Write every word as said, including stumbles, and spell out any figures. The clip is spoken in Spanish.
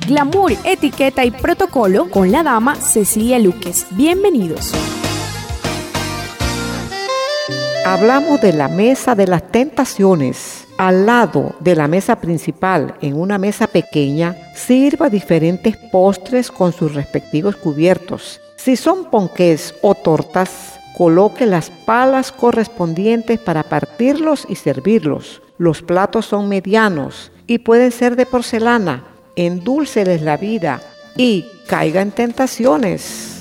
glamour, etiqueta y protocolo con la dama Cecilia Luques. Bienvenidos. Hablamos de la mesa de las tentaciones. Al lado de la mesa principal, en una mesa pequeña, sirva diferentes postres con sus respectivos cubiertos. Si son ponqués o tortas, coloque las palas correspondientes para partirlos y servirlos. Los platos son medianos y pueden ser de porcelana. Endúlceles la vida y caiga en tentaciones.